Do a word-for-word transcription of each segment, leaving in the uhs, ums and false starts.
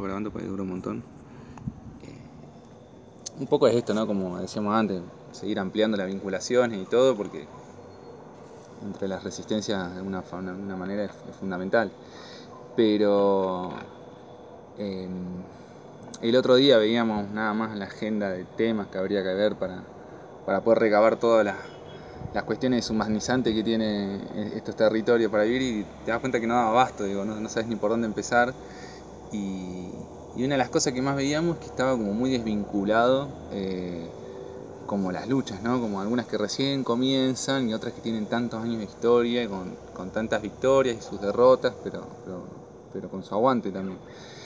dejo grabando porque dura un montón. Eh, un poco es esto, ¿no? Como decíamos antes, seguir ampliando las vinculaciones y todo, porque entre las resistencias de una, una, una manera es, es fundamental. Pero eh, el otro día veíamos nada más la agenda de temas que habría que ver para, para poder recabar todas las, las cuestiones humanizantes que tiene estos territorios para vivir, y te das cuenta que no daba abasto, digo, no, no sabes ni por dónde empezar. Y, y una de las cosas que más veíamos es que estaba como muy desvinculado, eh, como las luchas, ¿no? Como algunas que recién comienzan y otras que tienen tantos años de historia, con, con tantas victorias y sus derrotas, pero, pero, pero con su aguante también.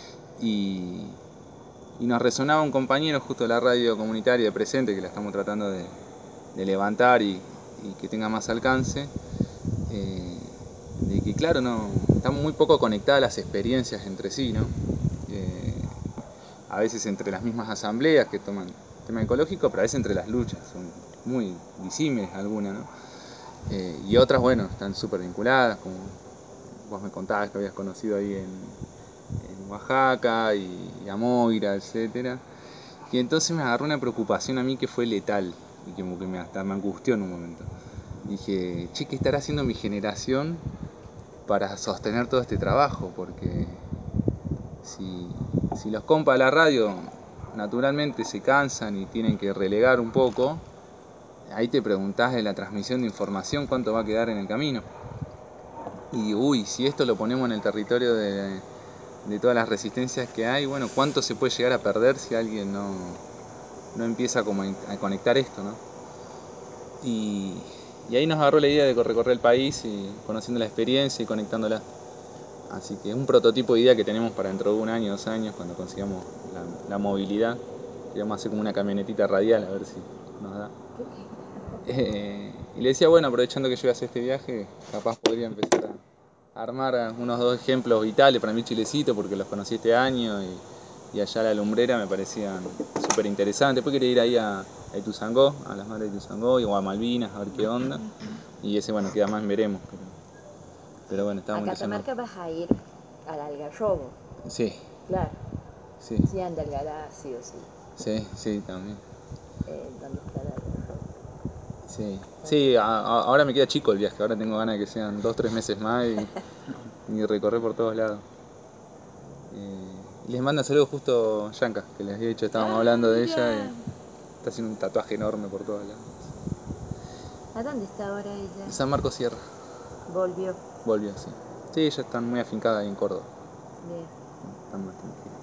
Y, y nos resonaba un compañero justo de la radio comunitaria de Presente, que la estamos tratando de, de levantar y, y que tenga más alcance, eh, de que claro, no, están muy poco conectadas las experiencias entre sí, ¿no? Eh, a veces entre las mismas asambleas que toman tema ecológico, pero a veces entre las luchas, son muy disímiles algunas, ¿no? Eh, y otras, bueno, están súper vinculadas, como vos me contabas que habías conocido ahí en, en Oaxaca y, y a Moira, etcétera. Y entonces me agarró una preocupación a mí que fue letal y que, que me, hasta me angustió en un momento. Dije, che, ¿qué estará haciendo mi generación para sostener todo este trabajo? Porque si, si los compas de la radio naturalmente se cansan y tienen que relegar un poco, ahí te preguntás de la transmisión de información cuánto va a quedar en el camino. Y uy, si esto lo ponemos en el territorio de, de todas las resistencias que hay, bueno, cuánto se puede llegar a perder si alguien no, no empieza como a conectar esto, ¿no? Y, y ahí nos agarró la idea de recorrer el país y conociendo la experiencia y conectándola. Así que es un prototipo de idea que tenemos para dentro de un año, dos años, cuando consigamos la, la movilidad. Queríamos hacer como una camionetita radial, a ver si nos da. Eh, y le decía, bueno, aprovechando que yo iba a hacer este viaje, capaz podría empezar a armar unos dos ejemplos vitales para mi Chilecito, porque los conocí este año y, y allá a la lumbrera me parecían súper interesantes. Después quería ir ahí a, a Ituzaingó, a las madres de Ituzaingó, o a Malvinas, a ver qué onda. Y ese, bueno, queda más veremos. Pero, pero bueno, estaba A muy Catamarca vas a ir al Algarrobo. Sí. Claro. Sí. Sí, anda el Galá, sí o sí. Sí, sí, también. Eh, ¿Dónde está el Algarrobo? Sí, sí, a, a, ahora me queda chico el viaje, ahora tengo ganas de que sean dos, tres meses más y, y recorrer por todos lados. Eh, y les manda saludos justo Yanka, que les había dicho, estábamos ah, hablando de ella y está haciendo un tatuaje enorme por todos lados. ¿A dónde está ahora ella? En San Marcos Sierra. Volvió. Volvió, sí. Sí, ella está muy afincada ahí en Córdoba. Bien. Están más tranquilos.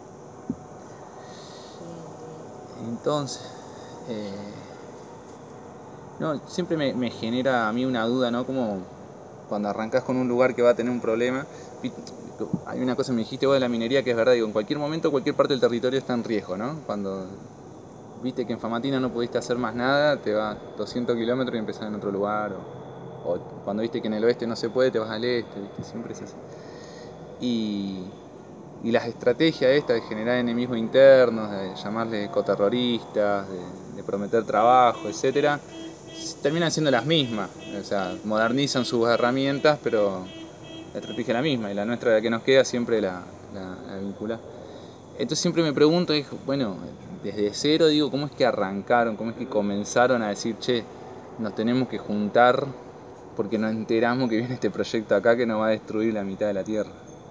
Bien, bien. Entonces, eh, no, siempre me, me genera a mí una duda, ¿no? Como cuando arrancas con un lugar que va a tener un problema, hay una cosa que me dijiste vos de la minería que es verdad, digo, en cualquier momento cualquier parte del territorio está en riesgo, ¿no? Cuando viste que en Famatina no pudiste hacer más nada, te vas doscientos kilómetros y empezás en otro lugar, o, o cuando viste que en el oeste no se puede, te vas al este, ¿viste? Siempre es así. Y, y las estrategias estas de generar enemigos internos, de llamarle ecoterroristas, de, de prometer trabajo, etcétera, terminan siendo las mismas. O sea, modernizan sus herramientas, pero la estrategia es la misma, y la nuestra, la que nos queda, siempre la, la, la vincula. Entonces siempre me pregunto, bueno, desde cero digo, ¿cómo es que arrancaron? ¿Cómo es que comenzaron a decir, che, nos tenemos que juntar porque nos enteramos que viene este proyecto acá que nos va a destruir la mitad de la Tierra?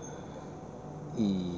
Y,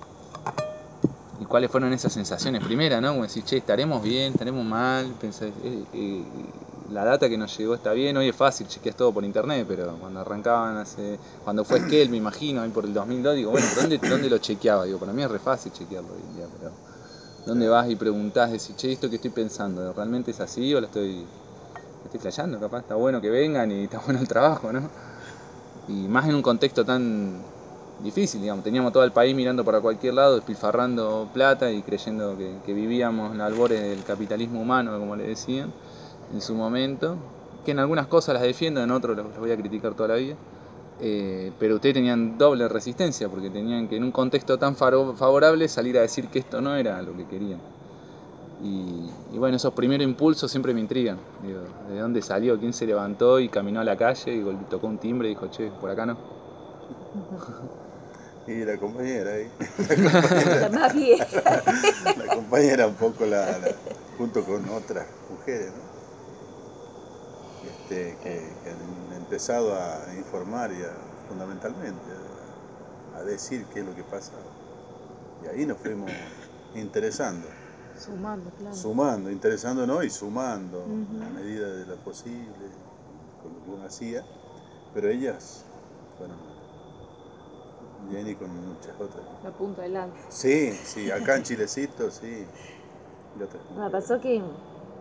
y cuáles fueron esas sensaciones primeras, ¿no? Como decir, che, estaremos bien, estaremos mal, pensé, eh, eh, la data que nos llegó está bien, hoy es fácil, chequeas todo por internet, pero cuando arrancaban hace, cuando fue Esquel, me imagino, ahí por el dos mil dos, digo, bueno, ¿dónde, ¿dónde lo chequeaba? Digo, para mí es re fácil chequearlo hoy en día, pero ¿dónde vas y preguntás, decís, che, esto que estoy pensando, ¿realmente es así o lo estoy, lo estoy flasheando? Capaz está bueno que vengan y está bueno el trabajo, ¿no? Y más en un contexto tan difícil, digamos, teníamos todo el país mirando para cualquier lado, despilfarrando plata y creyendo que, que vivíamos en el albores del capitalismo humano, como le decían, en su momento, que en algunas cosas las defiendo, en otros los voy a criticar toda la vida, eh, pero ustedes tenían doble resistencia, porque tenían que en un contexto tan favorable salir a decir que esto no era lo que querían. Y, y bueno, esos primeros impulsos siempre me intrigan. Digo, ¿de dónde salió? ¿Quién se levantó y caminó a la calle y tocó un timbre y dijo, che, por acá no? Y la compañera ahí. La compañera, La más vieja. la compañera un poco la, la, junto con otras mujeres, ¿no? Este, que, que han empezado a informar y a, fundamentalmente a, a decir qué es lo que pasa. Y ahí nos fuimos interesando. Sumando, claro. Sumando, interesándonos y sumando Uh-huh. a medida de lo posible con lo que uno hacía. Pero ellas fueron, Jenny con muchas otras. La punta de lanza. Sí, sí, acá en Chilecito, sí. Y otras Me pasó que, eh,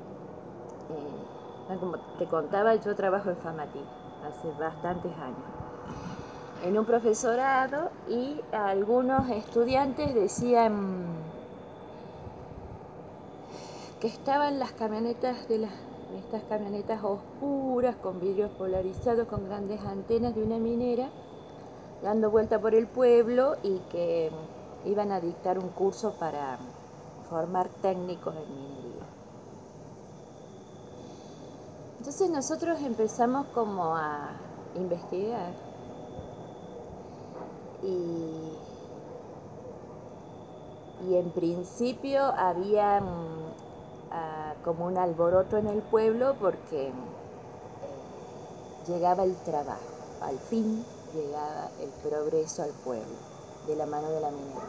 como te contaba, yo trabajo en FAMATI hace bastantes años, en un profesorado, y algunos estudiantes decían que estaban las camionetas de las estas camionetas oscuras con vidrios polarizados con grandes antenas de una minera dando vuelta por el pueblo y que iban a dictar un curso para formar técnicos en minería. Entonces nosotros empezamos como a investigar y, y en principio había uh, como un alboroto en el pueblo porque eh, llegaba el trabajo, al fin llegaba el progreso al pueblo de la mano de la minería.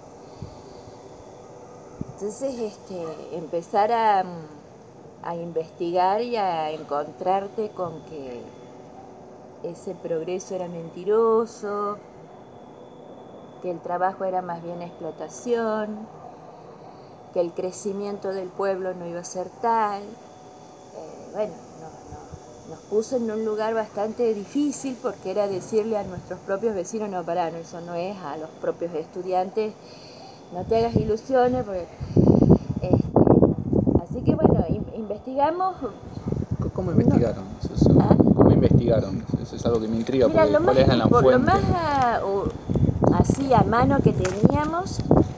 Entonces este, empezar a, a investigar y a encontrarte con que ese progreso era mentiroso, que el trabajo era más bien explotación, que el crecimiento del pueblo no iba a ser tal. Eh, bueno, no, no, nos puso en un lugar bastante difícil porque era decirle a nuestros propios vecinos, no, pará, no, eso no es, a los propios estudiantes, no te hagas ilusiones, porque, este, así que bueno, in, investigamos. ¿Cómo investigaron? No, Eso, eso, ¿ah? ¿Cómo investigaron? Eso es algo que me intriga. Mira, porque lo ¿cuál más, es la por fuente? lo más uh, uh, así a mano que teníamos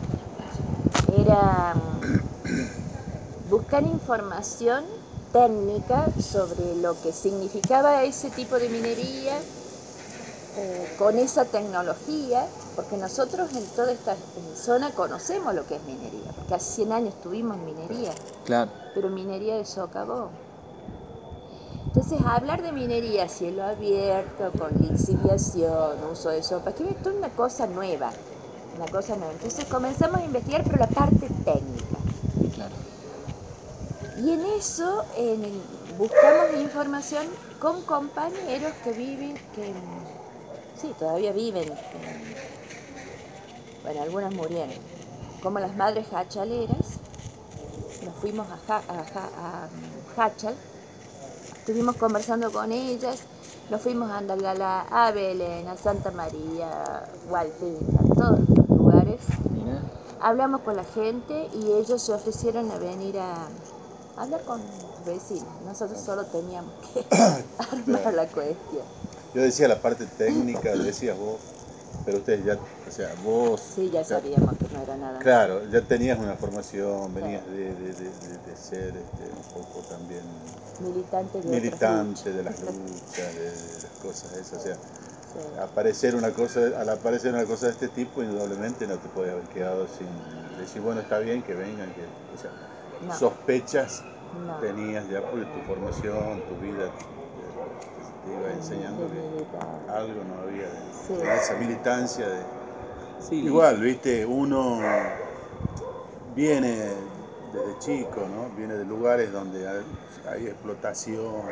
era um, buscar información técnica sobre lo que significaba ese tipo de minería eh, con esa tecnología, porque nosotros en toda esta en zona conocemos lo que es minería, porque hace cien años tuvimos minería, claro. Pero minería de socavón. Entonces, hablar de minería a cielo abierto, con lixiviación, uso de sopa, que esto es una cosa nueva, una cosa nueva. Entonces comenzamos a investigar, pero la parte técnica. Claro. Y en eso en, buscamos información con compañeros que viven, que sí, todavía viven, en, bueno, algunas murieron, como las madres hachaleras. Nos fuimos a, ja, a, ja, a Hachal, estuvimos conversando con ellas, nos fuimos a Andalgalá, a Belén, a Santa María, Hualpín, a todos los lugares. Mira. Hablamos con la gente y ellos se ofrecieron a venir a hablar con los vecinos. Nosotros solo teníamos que armar claro. la cuestión. Yo decía la parte técnica, decías vos, pero ustedes ya, o sea, vos... Sí, ya sabíamos que no era nada. Claro, ya tenías una formación, venías de, de, de, de ser este, un poco también militante de, militante de las luchas, de, de las cosas esas, o sea, sí. aparecer una cosa, al aparecer una cosa de este tipo, indudablemente no te puedes haber quedado sin decir, bueno, está bien que vengan, que, o sea, no. sospechas no. tenías ya por tu formación, tu vida, te, te iba enseñando que algo no había de, sí. de esa militancia de... Sí. Igual, viste, uno viene desde chico, ¿no? Viene de lugares donde hay, hay explotación,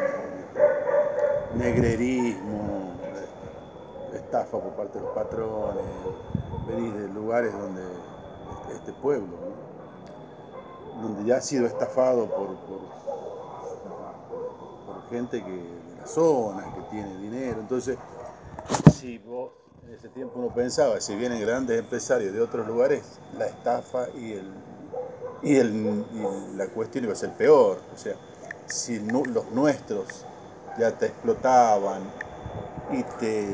negrerismo, estafa por parte de los patrones, venís de lugares donde este pueblo, ¿no? Donde ya ha sido estafado por, por, por, por gente que de la zona, que tiene dinero. Entonces, si vos en ese tiempo uno pensaba, si vienen grandes empresarios de otros lugares, la estafa y el y, el, y la cuestión iba a ser peor. O sea, si no, los nuestros ya te explotaban y te,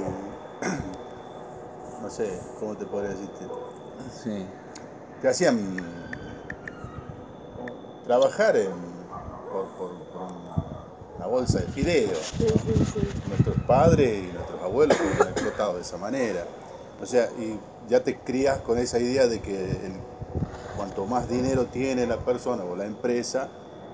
no sé, ¿cómo te podría decir? Te, sí. te hacían trabajar en, por, por, por una bolsa de fideos, ¿no? Sí, sí, sí. Nuestros padres y nuestros abuelos fueron explotados de esa manera. O sea, y ya te crías con esa idea de que el, cuanto más dinero tiene la persona o la empresa,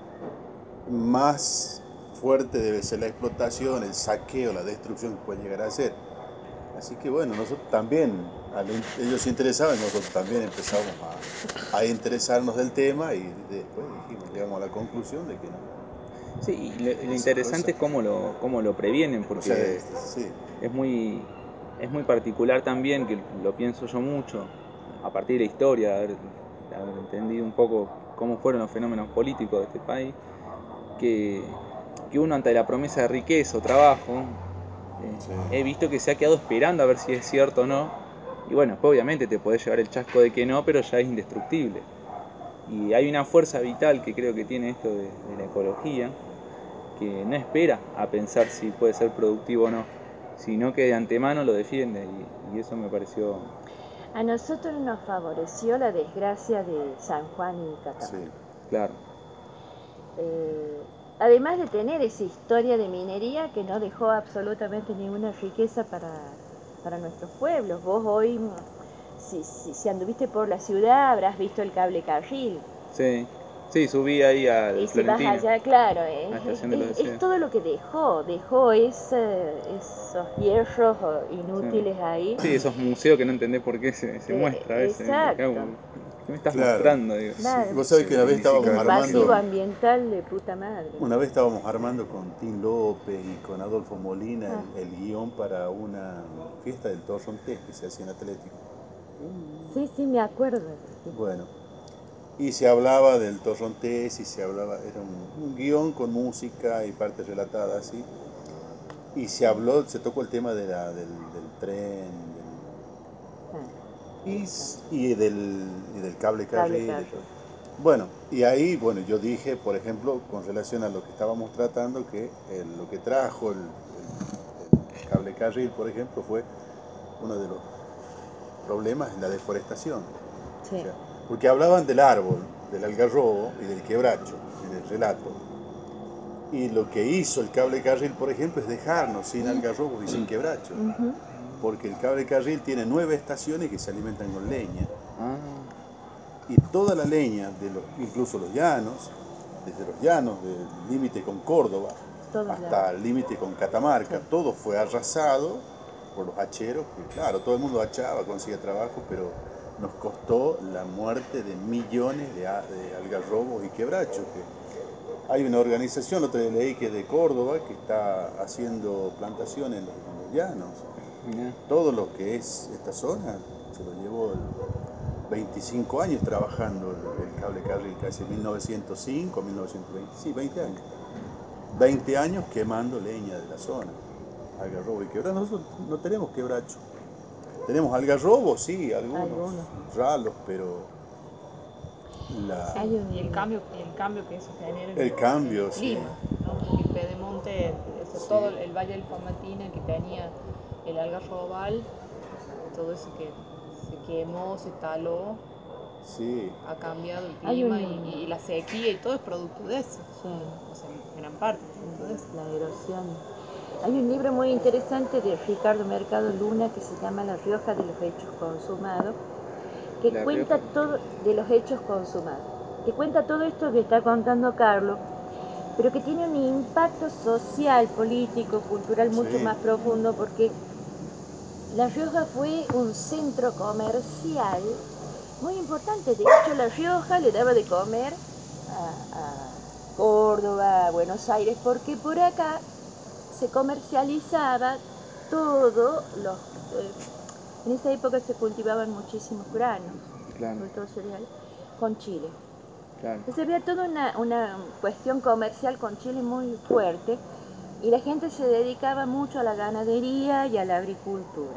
más fuerte debe ser la explotación, el saqueo, la destrucción que puede llegar a ser. Así que bueno, nosotros también, al, ellos se interesaban, nosotros también empezamos a, a interesarnos del tema y después dijimos, llegamos a la conclusión de que no. Sí, y lo, lo interesante es cómo lo, cómo lo previenen, porque o sea, sí. es muy es muy particular también, que lo pienso yo mucho, a partir de la historia, de haber, de haber entendido un poco cómo fueron los fenómenos políticos de este país, que, que uno ante la promesa de riqueza o trabajo, eh, sí. he visto que se ha quedado esperando a ver si es cierto o no, y bueno, pues obviamente te podés llevar el chasco de que no, pero ya es indestructible. Y hay una fuerza vital que creo que tiene esto de, de la ecología, que no espera a pensar si puede ser productivo o no, sino que de antemano lo defiende, y, y eso me pareció... A nosotros nos favoreció la desgracia de San Juan y Catamarca. Sí, claro. Eh, además de tener esa historia de minería que no dejó absolutamente ninguna riqueza para, para nuestros pueblos. Vos hoy, si, si, si anduviste por la ciudad, habrás visto el cable carril. Sí. Sí, subí ahí al y Florentino. Si vas allá, claro, eh, es, es, es todo lo que dejó, dejó ese, esos hierros inútiles sí. ahí. Sí, esos museos que no entendés por qué se, se eh, muestra a veces. Exacto. ¿Qué me estás claro. mostrando? Digo? Claro. Vos sabés que una vez estábamos un armando... pasivo ambiental de puta madre. Una vez estábamos armando con Tim López y con Adolfo Molina ah. el, el guión para una fiesta del Torrontés que se hacía en Atlético. Sí, sí, me acuerdo. Bueno, y se hablaba del Torrontés y se hablaba, era un, un guión con música y partes relatadas así. Y se habló, se tocó el tema de la, del, del tren del, y, y, del, y del cable carril. Cable bueno, y ahí, bueno, yo dije, por ejemplo, con relación a lo que estábamos tratando, que el, lo que trajo el, el, el cable carril, por ejemplo, fue uno de los problemas en la deforestación. Sí. O sea, porque hablaban del árbol, del algarrobo y del quebracho en el relato. Y lo que hizo el cable carril, por ejemplo, es dejarnos sin algarrobos y sin quebracho. Uh-huh. Porque el cable carril tiene nueve estaciones que se alimentan con leña. Ah. Y toda la leña, de los, incluso los llanos, desde los llanos del límite con Córdoba todo hasta el límite con Catamarca, sí. Todo fue arrasado por los hacheros, que claro, todo el mundo hachaba, conseguía trabajo, pero nos costó la muerte de millones de, de algarrobos y quebrachos. Que hay una organización, otra vez leí que es de Córdoba, que está haciendo plantaciones en los, en los llanos. Yeah. Todo lo que es esta zona se lo llevó el, veinticinco años trabajando el, el cable carril, casi mil novecientos cinco, mil novecientos veinte, sí, veinte años. veinte años quemando leña de la zona, algarrobo y quebracho. Nosotros no tenemos quebracho. Tenemos algarrobo, sí, algunos, algunos. ralos, pero la... Sí, y el cambio, el cambio que eso genera en el, el, cambio, en el clima, sí. ¿no? Porque Pedemonte, eso, sí. Todo el valle del Famatina que tenía el algarrobal, todo eso que se quemó, se taló, sí. Ha cambiado el clima un... y, y la sequía y todo es producto de eso. Sí. O sea, en gran parte es producto de eso. La erosión. Hay un libro muy interesante de Ricardo Mercado Luna que se llama La Rioja de los Hechos Consumados, que La cuenta Rioja. todo de los hechos consumados, que cuenta todo esto que está contando Carlos, pero que tiene un impacto social, político, cultural mucho sí. más profundo, porque La Rioja fue un centro comercial muy importante. De hecho, La Rioja le daba de comer a, a Córdoba, a Buenos Aires, porque por acá se comercializaba todo los... Eh, en esa época se cultivaban muchísimos granos, claro. Sobre todo cereales, con Chile. Claro. Entonces había toda una, una cuestión comercial con Chile muy fuerte y la gente se dedicaba mucho a la ganadería y a la agricultura.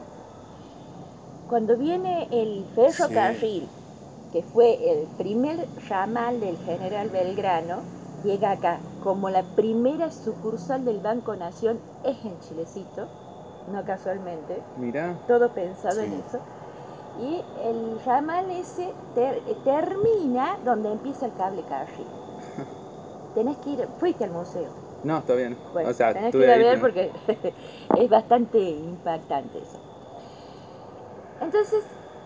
Cuando viene el ferrocarril, sí. que fue el primer ramal del general Belgrano, llega acá como la primera sucursal del Banco Nación, es en Chilecito, no casualmente. Mirá. Todo pensado sí. en eso. Y el ramal ese ter, termina donde empieza el cable carril. Tenés que ir, fuiste al museo. No, todavía no. Bueno, o sea, tenés que ir a ahí, ver pero... porque es bastante impactante eso. Entonces,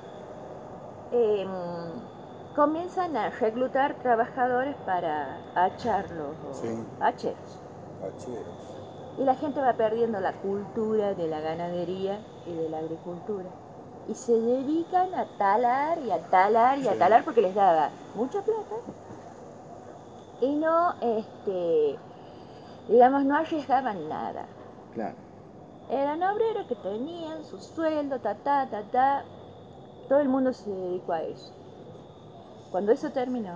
eh, comienzan a reclutar trabajadores para hacharlos o sí. hacheros. Hacheros. Y la gente va perdiendo la cultura de la ganadería y de la agricultura. Y se dedican a talar y a talar y sí. a talar porque les daba mucha plata. Y no, este, digamos, no arriesgaban nada. Claro. Eran obreros que tenían su sueldo, ta, ta, ta, ta. Todo el mundo se dedicó a eso. Cuando eso terminó,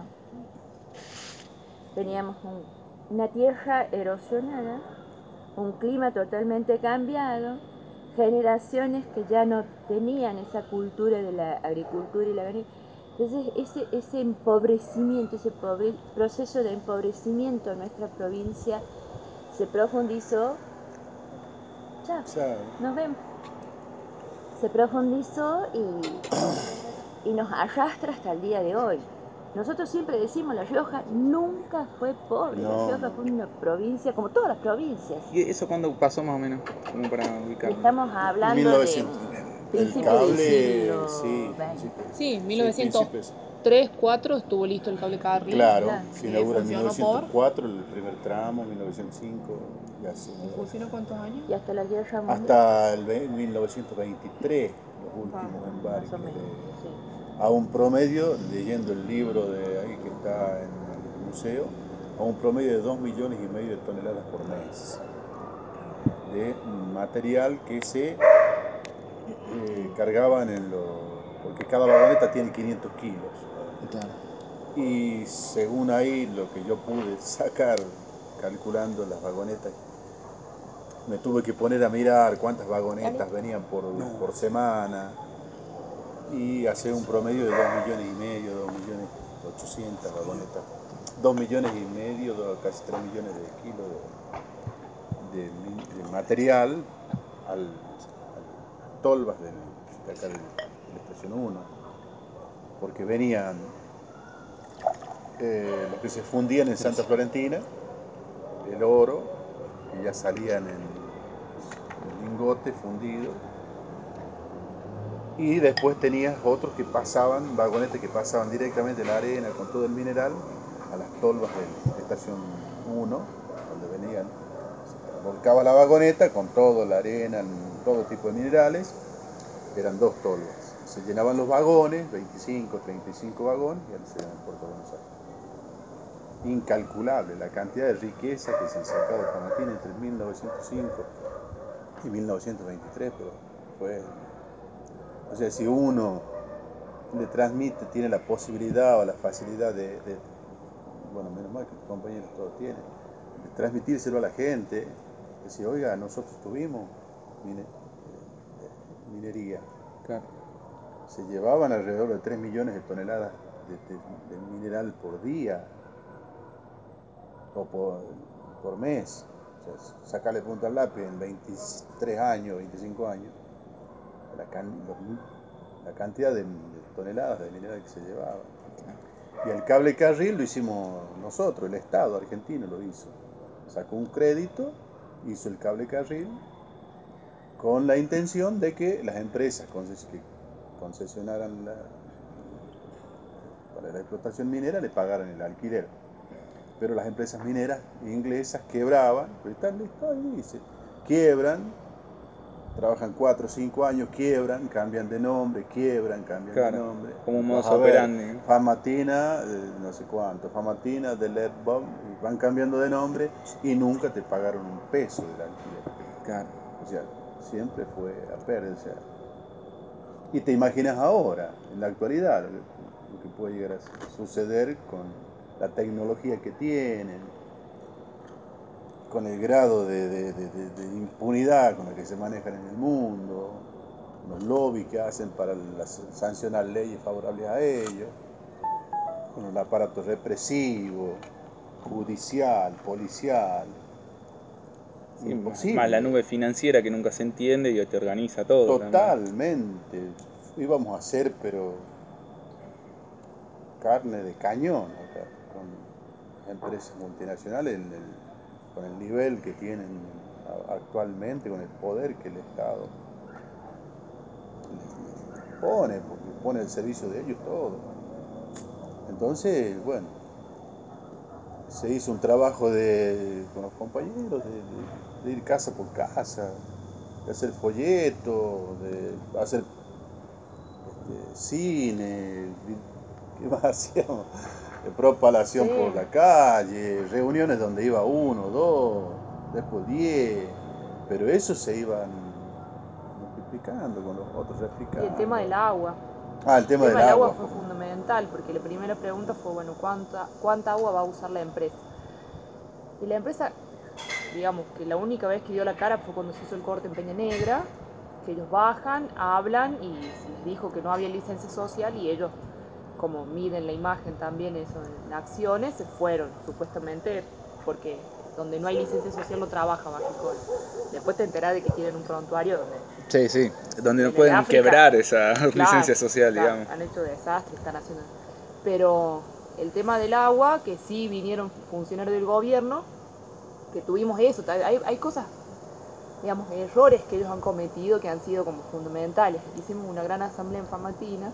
teníamos un, una tierra erosionada, un clima totalmente cambiado, generaciones que ya no tenían esa cultura de la agricultura y la ganadería. Entonces ese, ese empobrecimiento, ese pobre, proceso de empobrecimiento en nuestra provincia se profundizó. Chao, Chao. Nos vemos. Se profundizó y, y nos arrastra hasta el día de hoy. Nosotros siempre decimos, La Rioja nunca fue pobre, no, La Rioja no. fue una provincia como todas las provincias. ¿Y eso cuándo pasó más o menos? Como para ubicarlo. Estamos hablando mil novecientos, de principios del siglo sí, veinte. Sí, mil novecientos tres, cuatro estuvo listo el cable Carril. Claro, claro. Se inaugura en mil novecientos cuatro por... el primer tramo, mil novecientos cinco y así. ¿Y funcionó cuántos años? Y hasta la guerra mundial. Hasta el mil novecientos veintitrés, los últimos ah, embarques. Más o menos, sí. A un promedio, leyendo el libro de ahí que está en el museo, a un promedio de dos millones y medio de toneladas por mes de material que se eh, cargaban en los... porque cada vagoneta tiene quinientos kilos. Claro. Y según ahí lo que yo pude sacar calculando las vagonetas, me tuve que poner a mirar cuántas vagonetas venían por, no. por semana y hacer un promedio de dos millones y medio, dos millones ochocientas vagonetas, dos millones y medio, dos, casi tres millones de kilos de, de, de material al, al tolvas del, de acá de la estación uno, porque venían eh, los que se fundían en Santa Florentina, el oro, que ya salían en lingote fundido, y después tenías otros que pasaban, vagonetas que pasaban directamente la arena con todo el mineral a las tolvas de la estación uno, donde venían, se volcaba la vagoneta con toda la arena, todo tipo de minerales, eran dos tolvas, se llenaban los vagones, veinticinco, treinta y cinco vagones, y ahí se iban a Puerto Buenos Aires. Incalculable la cantidad de riqueza que se han sacado de Famatina entre mil novecientos cinco y mil novecientos veintitrés, pero fue, o sea, si uno le transmite, tiene la posibilidad o la facilidad de, de bueno, menos mal que tus compañeros todos tienen, de transmitírselo a la gente, decir, oiga, nosotros tuvimos mine, minería, claro. Se llevaban alrededor de tres millones de toneladas de, de, de mineral por día o por, por mes. O sea, sacarle punta al lápiz en veintitrés años, veinticinco años, la, can, los, la cantidad de, de toneladas de mineral que se llevaba. Y el cable carril lo hicimos nosotros, el Estado argentino lo hizo. Sacó un crédito, hizo el cable carril con la intención de que las empresas que concesionaran la, para la explotación minera le pagaran el alquiler. Pero las empresas mineras inglesas quebraban, pero están ahí, dice, quiebran, trabajan cuatro o cinco años, quiebran, cambian de nombre, quiebran, cambian claro, de nombre. como un modus operandi. Famatina, eh, no sé cuánto, Famatina, de Lead Bomb, van cambiando de nombre y nunca te pagaron un peso del alquiler. Claro. O sea, siempre fue a pérdida. O sea, y te imaginas ahora, en la actualidad, lo que, lo que puede llegar a suceder con la tecnología que tienen, con el grado de, de, de, de, de impunidad con la que se manejan en el mundo, los lobbies que hacen para las, sancionar leyes favorables a ellos, con el aparato represivo, judicial, policial. Sí, imposible. Más la nube financiera que nunca se entiende y te organiza todo. Totalmente. También. Íbamos a hacer, pero carne de cañón, acá, con empresas multinacionales, en el, con el nivel que tienen actualmente, con el poder que el Estado pone, porque pone al servicio de ellos todo. Entonces, bueno, se hizo un trabajo de, con los compañeros de, de, de ir casa por casa, de hacer folletos, de hacer este, cine, ¿qué más hacíamos? De propalación sí. por la calle, reuniones donde iba uno, dos, después diez, pero eso se iban multiplicando con los otros, replicando. Y el tema del agua. Ah, el tema, el tema del, del agua, agua fue fundamental, porque la primera pregunta fue, bueno, ¿cuánta, cuánta agua va a usar la empresa? Y la empresa, digamos, que la única vez que dio la cara fue cuando se hizo el corte en Peña Negra, que ellos bajan, hablan y se les dijo que no había licencia social y ellos, como miden la imagen también eso en acciones, se fueron, supuestamente, porque donde no hay licencia social no trabaja Bajicol. Después te enterás de que tienen un prontuario donde... Sí, sí, donde no pueden África, quebrar esa claro, licencia social, claro, digamos. Han hecho desastres, están haciendo... Pero el tema del agua, que sí vinieron funcionarios del gobierno, que tuvimos eso, hay, hay cosas, digamos, errores que ellos han cometido que han sido como fundamentales. Hicimos una gran asamblea en Famatina,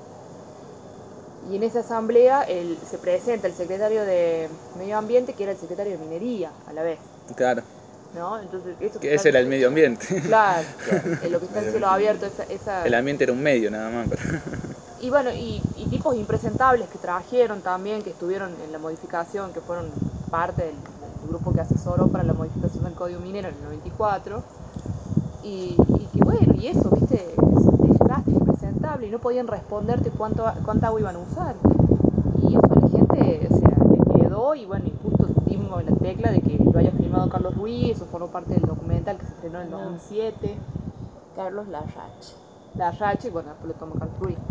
y en esa asamblea el, se presenta el secretario de Medio Ambiente, que era el secretario de Minería a la vez. Claro. ¿No? Entonces, eso que ese era el medio ambiente. Claro, claro. En lo que está en cielo abierto, esa, esa... El ambiente era un medio nada más. Pero... Y bueno, y, y tipos impresentables que trajeron también, que estuvieron en la modificación, que fueron parte del, del grupo que asesoró para la modificación del Código Minero en el noventa y cuatro. Y, y que bueno, y eso, viste, desastre, impresentable, y no podían responderte cuánto, cuánta agua iban a usar. Y eso a la gente, o sea, le quedó, y bueno, y justo dimos la tecla de que lo haya filmado Carlos Ruiz, eso formó parte del documental que se estrenó en el dos mil siete. Carlos Larrache. Larrache, y bueno, después lo tomó Carlos Ruiz.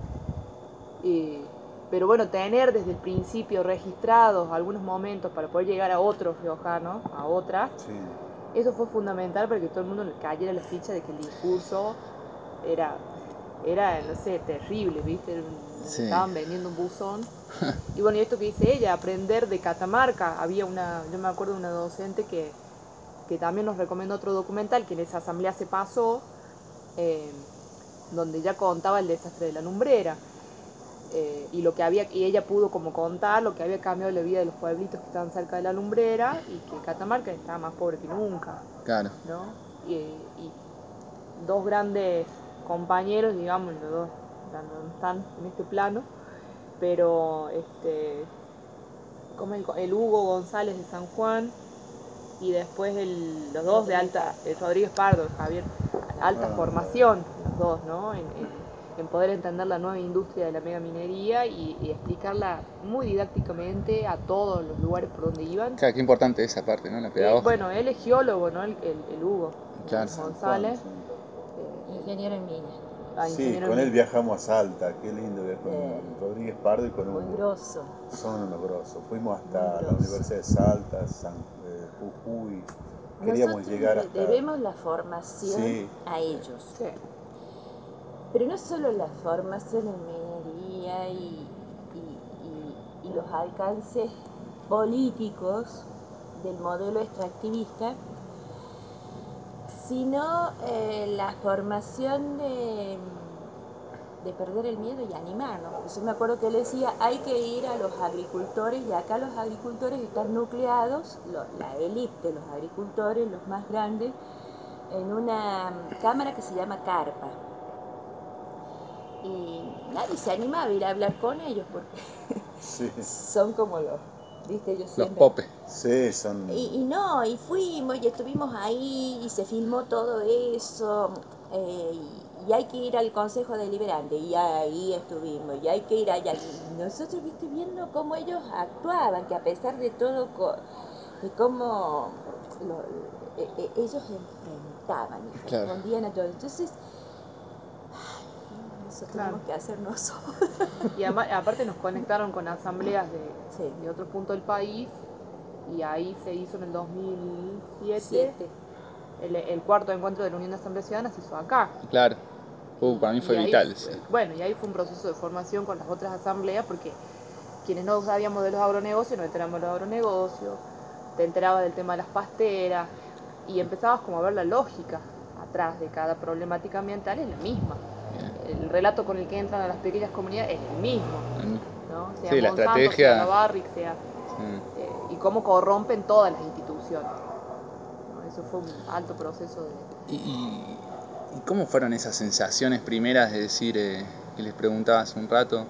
Y, pero bueno, tener desde el principio registrados algunos momentos para poder llegar a otros riojanos, a otras, sí. Eso fue fundamental para que todo el mundo le cayera la ficha de que el discurso era, era no sé, terrible, ¿viste? Sí. Estaban vendiendo un buzón. Y bueno, y esto que dice ella, aprender de Catamarca. Había una, yo me acuerdo de una docente que, que también nos recomendó otro documental que en esa asamblea se pasó, eh, donde ya contaba el desastre de la lumbrera. Eh, y lo que había, y ella pudo como contar lo que había cambiado la vida de los pueblitos que estaban cerca de la lumbrera, y que Catamarca estaba más pobre que nunca. Claro. ¿No? Y, y dos grandes compañeros, digamos, los dos no están en este plano, pero este, como el, el Hugo González de San Juan, y después el, los dos de alta, el Rodríguez Pardo, el Javier, alta formación, los dos, ¿no? En, en, en poder entender la nueva industria de la megaminería y, y explicarla muy didácticamente a todos los lugares por donde iban. Claro, qué importante esa parte, ¿no? La pedagogía. Eh, bueno, él es geólogo, ¿no? El, el, el Hugo, claro. González. Juan, sí. eh, ingeniero en minas. Ah, sí, con él viajamos a Salta, qué lindo viajar con eh, Rodríguez Pardo y con Hugo. Muy grosso. Son unos grosos. Fuimos hasta la Universidad de Salta, San eh, Jujuy. Queríamos Nosotros llegar le hasta... debemos la formación sí. a ellos. Sí. Pero no solo la formación en minería y, y, y, y los alcances políticos del modelo extractivista, sino eh, la formación de, de perder el miedo y animarnos. Yo me acuerdo que él decía, hay que ir a los agricultores, y acá los agricultores están nucleados, lo, la élite de los agricultores, los más grandes, en una cámara que se llama carpa. Y nadie se animaba a ir a hablar con ellos porque sí. son como los, ¿viste? Ellos los siempre... popes. Sí, son... Y, y no, y fuimos y estuvimos ahí y se filmó todo eso, eh, y, y hay que ir al Consejo Deliberante, y ahí estuvimos, y hay que ir allá. Y nosotros, ¿viste? Viendo cómo ellos actuaban, que a pesar de todo, de cómo lo, eh, eh, ellos enfrentaban y respondían claro. a todo. Entonces... Eso claro. tenemos que hacer nosotros. Y además, aparte nos conectaron con asambleas de, sí. de otro punto del país, y ahí se hizo en el dos mil siete el, el cuarto encuentro de la Unión de Asambleas Ciudadanas, se hizo acá. Claro, uh, para mí fue vital. Fue, sí. Bueno, y ahí fue un proceso de formación con las otras asambleas, porque quienes no sabíamos de los agronegocios, nos enteramos de los agronegocios, te enterabas del tema de las pasteras, y empezabas como a ver la lógica atrás de cada problemática ambiental, es la misma. el relato con el que entran a las pequeñas comunidades es el mismo, ¿no? Sea sí, la Monsanto, estrategia. sea Barrick, sea... Sí. Eh, y cómo corrompen todas las instituciones. ¿No? Eso fue un alto proceso de... ¿Y, y, y cómo fueron esas sensaciones primeras de decir, eh, que les preguntaba hace un rato,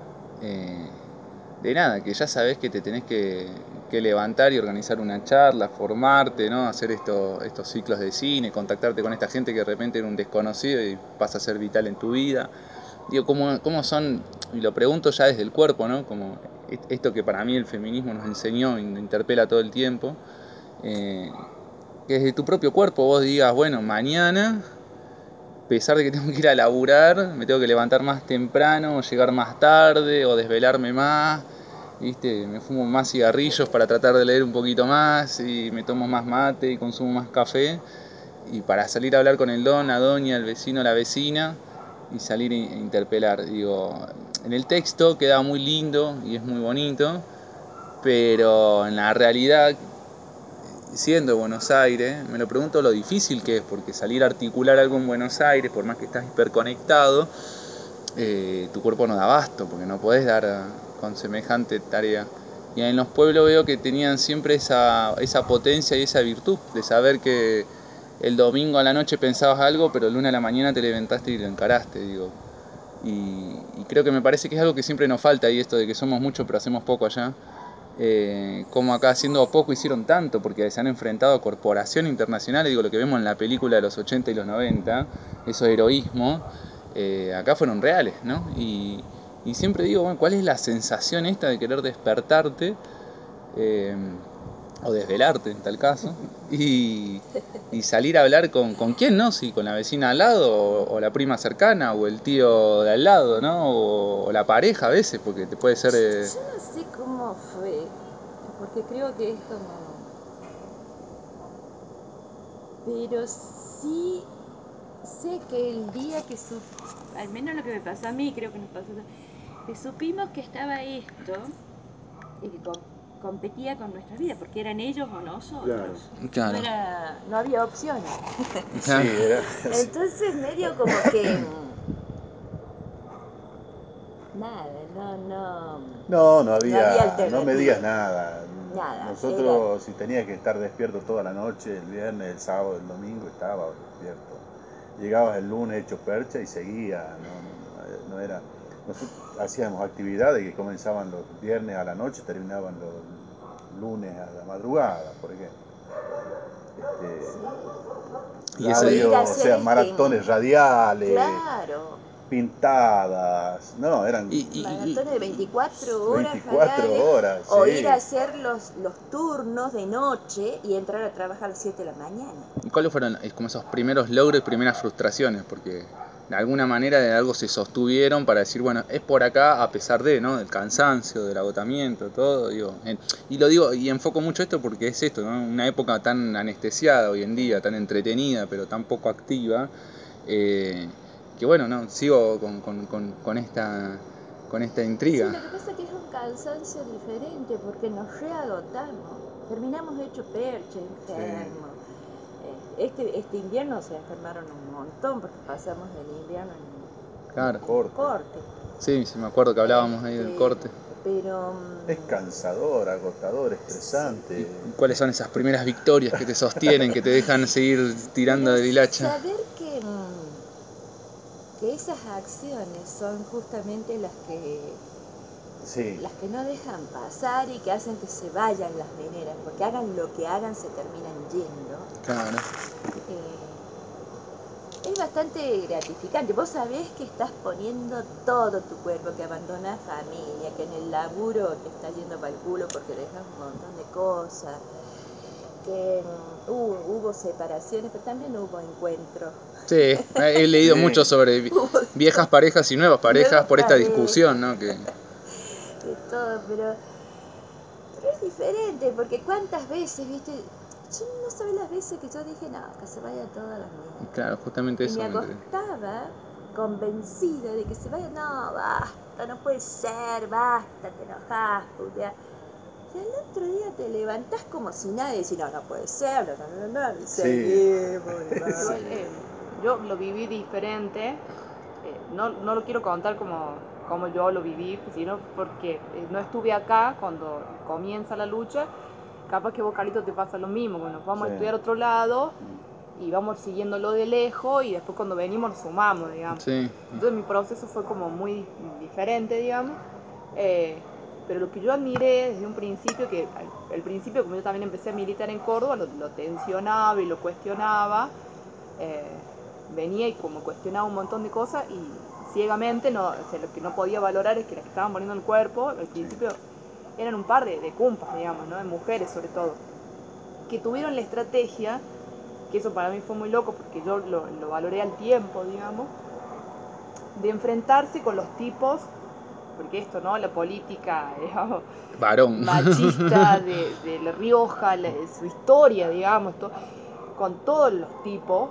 eh, de nada, que ya sabés que te tenés que, que levantar y organizar una charla, formarte, ¿no? Hacer esto, estos ciclos de cine, contactarte con esta gente que de repente era un desconocido y pasa a ser vital en tu vida? Digo, ¿cómo, cómo son? Y lo pregunto ya desde el cuerpo, ¿no? Como esto que para mí el feminismo nos enseñó y nos interpela todo el tiempo, eh, que desde tu propio cuerpo vos digas, bueno, mañana, a pesar de que tengo que ir a laburar, me tengo que levantar más temprano, o llegar más tarde, o desvelarme más, ¿viste? Me fumo más cigarrillos para tratar de leer un poquito más, y me tomo más mate y consumo más café, y para salir a hablar con el don, la doña, el vecino, la vecina, y salir a interpelar. Digo, en el texto queda muy lindo y es muy bonito, pero en la realidad, siendo Buenos Aires, me lo pregunto lo difícil que es, porque salir a articular algo en Buenos Aires, por más que estás hiperconectado, eh, tu cuerpo no da abasto, porque no podés dar con semejante tarea. Y en los pueblos veo que tenían siempre esa, esa potencia y esa virtud de saber que el domingo a la noche pensabas algo, pero el lunes a la mañana te levantaste y lo encaraste, digo. Y, y creo que me parece que es algo que siempre nos falta, y esto de que somos muchos pero hacemos poco allá. Eh, como acá haciendo poco hicieron tanto, porque se han enfrentado a corporaciones internacionales, digo, lo que vemos en la película de los ochenta y los noventa, esos heroísmos, eh, acá fueron reales, ¿no? Y, y siempre digo, bueno, ¿cuál es la sensación esta de querer despertarte, eh, o desvelarte en tal caso, y, y salir a hablar con, con quién, ¿no? Si con la vecina al lado, o, o la prima cercana, o el tío de al lado, ¿no? O, o la pareja a veces, porque te puede ser... Eh... Yo no sé cómo fue, porque creo que es como... Pero sí sé que el día que su... al menos lo que me pasó a mí, creo que nos pasó, que supimos que estaba esto y que com competía con nuestra vida, porque eran ellos o nosotros. Claro. No, era, no había opciones. Sí, era. Entonces medio como que... nada, no, no... No, no había, no había alternativa. No me digas nada. Nada. Nosotros, Era... si tenías que estar despierto toda la noche, el viernes, el sábado, el domingo, estabas despierto. Llegabas el lunes hecho percha y seguía, no, no, no era... Nosotros hacíamos actividades que comenzaban los viernes a la noche, terminaban los lunes a la madrugada, por ejemplo. Este, y radio, ese... o sea, maratones radiales. Claro. Pintadas, no, eran y, y, maratones de veinticuatro horas, veinticuatro horas, o sí. ir a hacer los, los turnos de noche y entrar a trabajar a las siete de la mañana. ¿Y cuáles fueron como esos primeros logros y primeras frustraciones? Porque de alguna manera de algo se sostuvieron para decir, bueno, es por acá a pesar de, ¿no? Del cansancio, del agotamiento, todo, digo. En, y lo digo y enfoco mucho esto porque es esto, ¿no? Una época tan anestesiada hoy en día, tan entretenida, pero tan poco activa, eh, que bueno, no, sigo con, con, con, con esta con esta intriga. Sí, lo que pasa es que es un cansancio diferente porque nos reagotamos, terminamos hecho percha, enfermos. Sí. Este, este invierno se enfermaron un montón porque pasamos el invierno en, claro. en corte. corte. Sí, sí, me acuerdo que hablábamos este, ahí del corte. Pero... es cansador, agotador, estresante. Sí. ¿Y cuáles son esas primeras victorias que te sostienen, que te dejan seguir tirando Pero de hilacha? saber que, que esas acciones son justamente las que... Sí. Las que no dejan pasar y que hacen que se vayan las veneras, porque hagan lo que hagan se terminan yendo. Claro. Eh, es bastante gratificante. Vos sabés que estás poniendo todo tu cuerpo, que abandonás familia, que en el laburo te estás yendo para el culo porque dejas un montón de cosas, que um, hubo, hubo separaciones, pero también hubo encuentros. Sí, he leído sí. mucho sobre viejas parejas y nuevas parejas nuevas por esta parejas. discusión, ¿no? Que... de todo, pero, pero es diferente, porque cuántas veces, viste, yo no sabía las veces que yo dije, no, que se vaya toda la mierda. Claro, justamente y eso. Y me acostaba convencida de que se vaya, no, basta, no puede ser, basta, te enojás, putea. Y al otro día te levantás como si nada y decís, no, no puede ser, no, no, no, no, y seguimos. Sí. Igual, eh, yo lo viví diferente. Eh, no, no lo quiero contar como, como yo lo viví, sino porque no estuve acá cuando comienza la lucha. Capaz que vos, Carlito, te pasa lo mismo, bueno, nos vamos sí. a estudiar a otro lado y vamos siguiéndolo de lejos y después cuando venimos nos sumamos, digamos. Sí. Entonces mi proceso fue como muy diferente, digamos. Eh, pero lo que yo admiré desde un principio, que al, al principio, como yo también empecé a militar en Córdoba, lo, lo tensionaba y lo cuestionaba. Eh, venía y como cuestionaba un montón de cosas y ciegamente no, o sea, lo que no podía valorar es que las que estaban poniendo el cuerpo, al principio eran un par de, de cumpas, digamos, ¿no? De mujeres sobre todo, que tuvieron la estrategia, que eso para mí fue muy loco porque yo lo, lo valoré al tiempo, digamos, de enfrentarse con los tipos, porque esto, ¿no? La política, digamos, varón machista de, de La Rioja, la, su historia, digamos, to, con todos los tipos,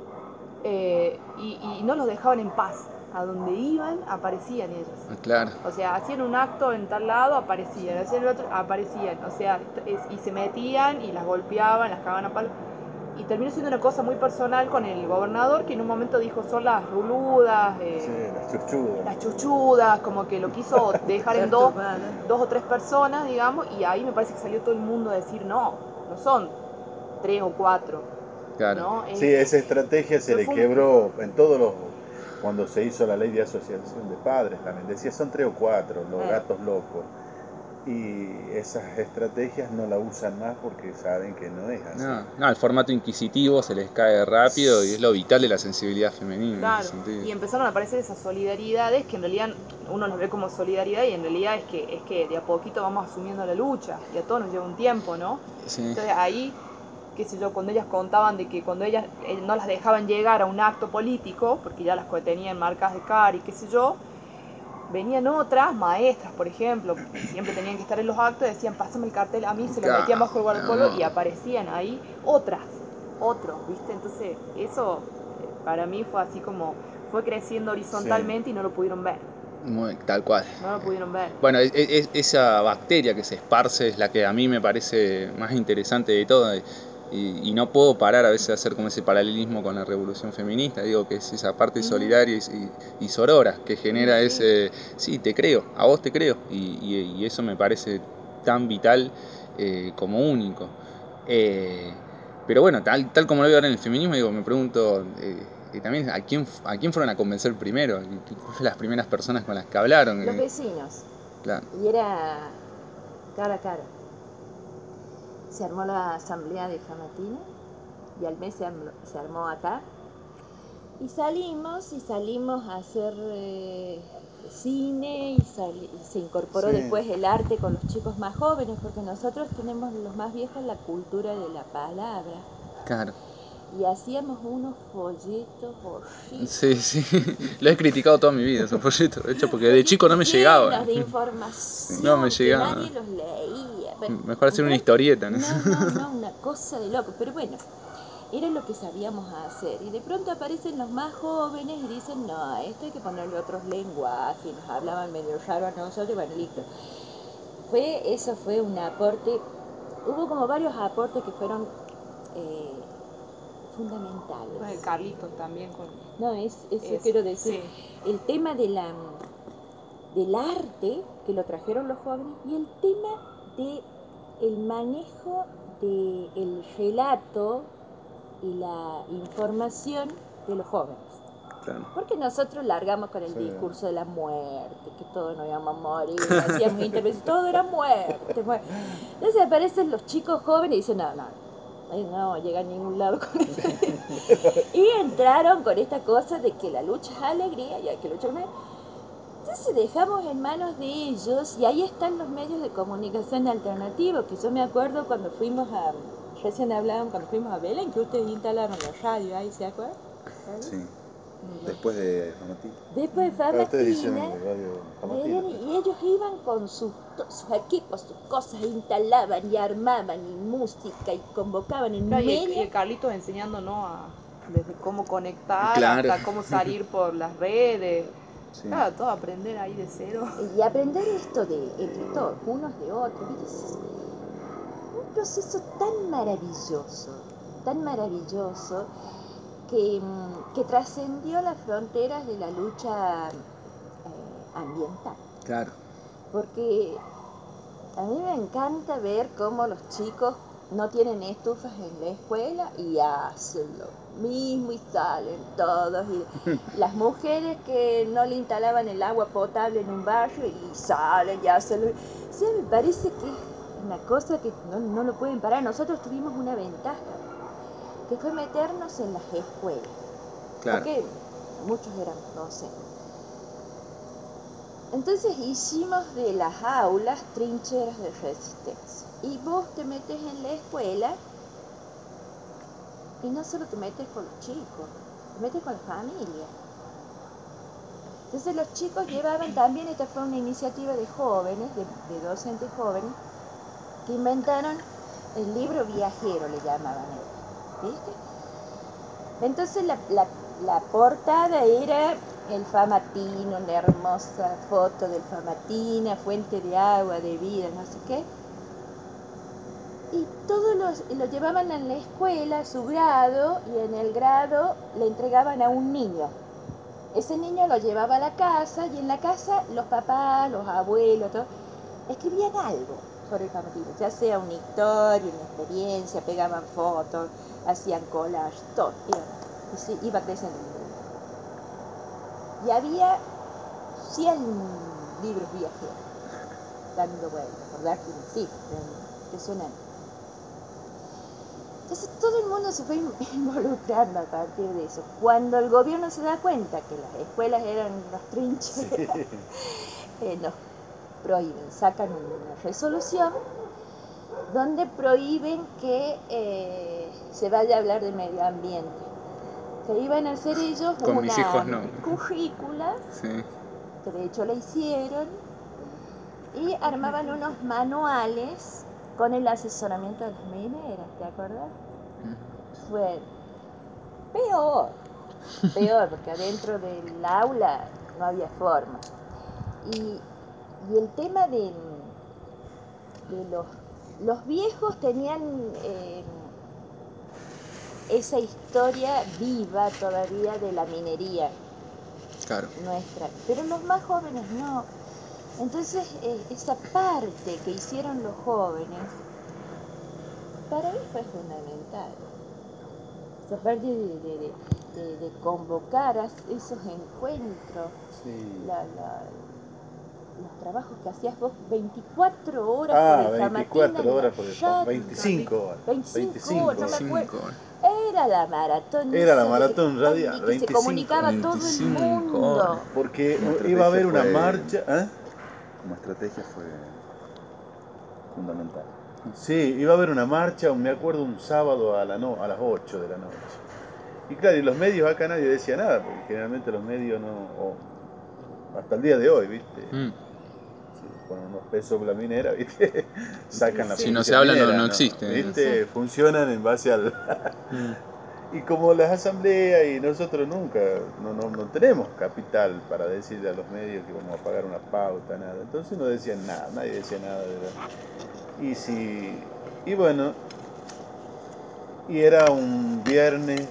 eh, y, y no los dejaban en paz. A donde iban, aparecían ellos. Claro. O sea, hacían un acto en tal lado, aparecían, hacían el otro, aparecían. O sea, y se metían y las golpeaban, las cagaban a palo. Y terminó siendo una cosa muy personal con el gobernador, que en un momento dijo son las ruludas, eh, sí, las chuchudas. Las chuchudas, como que lo quiso dejar en dos, dos o tres personas, digamos, y ahí me parece que salió todo el mundo a decir no, no son tres o cuatro. Claro. ¿No? Es, sí, esa estrategia se le quebró en todos los... Cuando se hizo la ley de asociación de padres, también decía son tres o cuatro, los eh. gatos locos. Y esas estrategias no la usan más porque saben que no es así. No, no, el formato inquisitivo se les cae rápido y es lo vital de la sensibilidad femenina. Claro, en ese sentido. Y empezaron a aparecer esas solidaridades que en realidad uno los ve como solidaridad y en realidad es que, es que de a poquito vamos asumiendo la lucha y a todos nos lleva un tiempo, ¿no? Sí. Entonces ahí, qué sé yo, cuando ellas contaban de que cuando ellas eh, no las dejaban llegar a un acto político, porque ya las tenían marcas de cara y qué sé yo, venían otras, maestras, por ejemplo, siempre tenían que estar en los actos, decían, pásame el cartel, a mí se lo metían bajo el guardapolvo y aparecían ahí otras, otros, ¿viste? Entonces, eso para mí fue así como, fue creciendo horizontalmente sí. Y no lo pudieron ver. Muy, tal cual. No lo pudieron ver. Bueno, es, es, esa bacteria que se esparce es la que a mí me parece más interesante de todo. Y, y no puedo parar a veces de hacer como ese paralelismo con la revolución feminista, digo que es esa parte mm. solidaria y, y sorora que genera sí, ese, sí, te creo, a vos te creo, y, y, y eso me parece tan vital eh, como único. Eh, pero bueno, tal, tal como lo veo ahora en el feminismo, digo, me pregunto eh, eh, también a quién, a quién fueron a convencer primero, ¿cuáles fueron las primeras personas con las que hablaron? Los vecinos. Claro. Y era cara a cara. Se armó la asamblea de Famatina y al mes se armó, se armó acá y salimos y salimos a hacer eh, cine y, sali, y se incorporó sí. Después el arte con los chicos más jóvenes porque nosotros tenemos los más viejos la cultura de la palabra. Claro. Y hacíamos unos folletos horribles. Sí, sí, lo he criticado toda mi vida esos folletos, de hecho, porque de chico no me llegaban. de información no me llegaba. Que nadie los leía. Bueno, mejor hacer una historieta, ¿no? No, no, no, una cosa de loco, pero bueno, era lo que sabíamos hacer. Y de pronto aparecen los más jóvenes y dicen, no, esto hay que ponerle otros lenguajes, y nos hablaban medio raro a nosotros, y bueno, listo. Fue, eso fue un aporte, hubo como varios aportes que fueron... Eh, fundamentales. Pues el Carlitos también con... No, es, eso es, quiero decir, sí. El tema de la, del arte que lo trajeron los jóvenes y el tema de el manejo del relato y la información de los jóvenes. Claro. Porque nosotros largamos con el sí. discurso de la muerte, que todos nos íbamos a morir, hacíamos intervenciones, todo era muerte, muerte. Entonces aparecen los chicos jóvenes y dicen, no, no, no vamos a llegar a ningún lado con eso. Y entraron con esta cosa de que la lucha es alegría y hay que luchar con él. Entonces dejamos en manos de ellos y ahí están los medios de comunicación alternativos, que yo me acuerdo cuando fuimos a, recién hablaban, cuando fuimos a Belén, que ustedes instalaron la radio ahí, ¿se acuerdan? Sí. Después de Famatina. Después de Famatina. Y ellos iban con sus, sus equipos, sus cosas, instalaban y armaban y música y convocaban en claro, medio. Y el, el Carlitos enseñándonos a, desde cómo conectar claro. hasta cómo salir por las redes. Sí. Claro, todo aprender ahí de cero. Y aprender esto de esto, unos de otros. Es un proceso tan maravilloso, tan maravilloso. que, que trascendió las fronteras de la lucha eh, ambiental. Claro. Porque a mí me encanta ver cómo los chicos no tienen estufas en la escuela y hacen lo mismo y salen todos. Y las mujeres que no le instalaban el agua potable en un barrio y salen y hacen lo... O sea, me parece que es una cosa que no, no lo pueden parar. Nosotros tuvimos una ventaja, que fue meternos en las escuelas. Claro. Porque muchos éramos docentes. Entonces hicimos de las aulas trincheras de resistencia. Y vos te metes en la escuela y no solo te metes con los chicos, te metes con la familia. Entonces los chicos llevaban también, esta fue una iniciativa de jóvenes, de, de docentes jóvenes, que inventaron el libro viajero, le llamaban ellos, ¿viste? Entonces la, la, la portada era el Famatina, una hermosa foto del Famatina, fuente de agua, de vida, no sé qué. Y todos los, lo llevaban a la escuela, a su grado, y en el grado le entregaban a un niño. Ese niño lo llevaba a la casa, y en la casa los papás, los abuelos, todo, escribían algo sobre el Famatina, ya sea una historia, una experiencia, pegaban fotos, hacían collage, todo. Y sí, iba creciendo. Y había cien libros viajeros dando vueltas, por darte un sí, impresionante. Entonces todo el mundo se fue involucrando a partir de eso. Cuando el gobierno se da cuenta que las escuelas eran unas trincheras, sí. eh, nos prohíben, sacan una resolución donde prohíben que eh, se vaya a hablar de medio ambiente. Que iban a hacer ellos Con una mis hijos no. currícula, sí. que de hecho la hicieron, y armaban unos manuales con el asesoramiento de las mineras, ¿te acuerdas? Mm. Fue peor, peor, porque adentro del aula no había forma. Y, y el tema de, de los, los viejos tenían... Eh, esa historia viva todavía de la minería, claro, nuestra, pero los más jóvenes no. Entonces eh, esa parte que hicieron los jóvenes para mí fue fundamental, esa parte de, de, de, de convocar a esos encuentros, sí. la, la, los trabajos que hacías vos veinticuatro horas ah, por el veinticuatro horas por el radio, veinticinco horas. veinticinco, veinticinco horas, no me acuerdo. Horas. Era la maratón. Era la maratón radial, que se comunicaba todo el mundo. Horas. Porque iba a haber una fue, marcha. ¿eh? Como estrategia fue fundamental. Sí, iba a haber una marcha, me acuerdo, un sábado a, la no, a las ocho de la noche. Y claro, y los medios acá nadie decía nada, porque generalmente los medios no, o, hasta el día de hoy, ¿viste? Mm. Sí, ponen unos pesos por la minera, ¿viste? Sacan la si no se habla minera, no, no ¿no? existe. ¿Viste? Sí. Funcionan en base al... mm. Y como las asambleas y nosotros nunca, no, no, no tenemos capital para decirle a los medios que vamos a pagar una pauta, nada. Entonces no decían nada, nadie decía nada de verdad. Y si... Y bueno... Y era un viernes...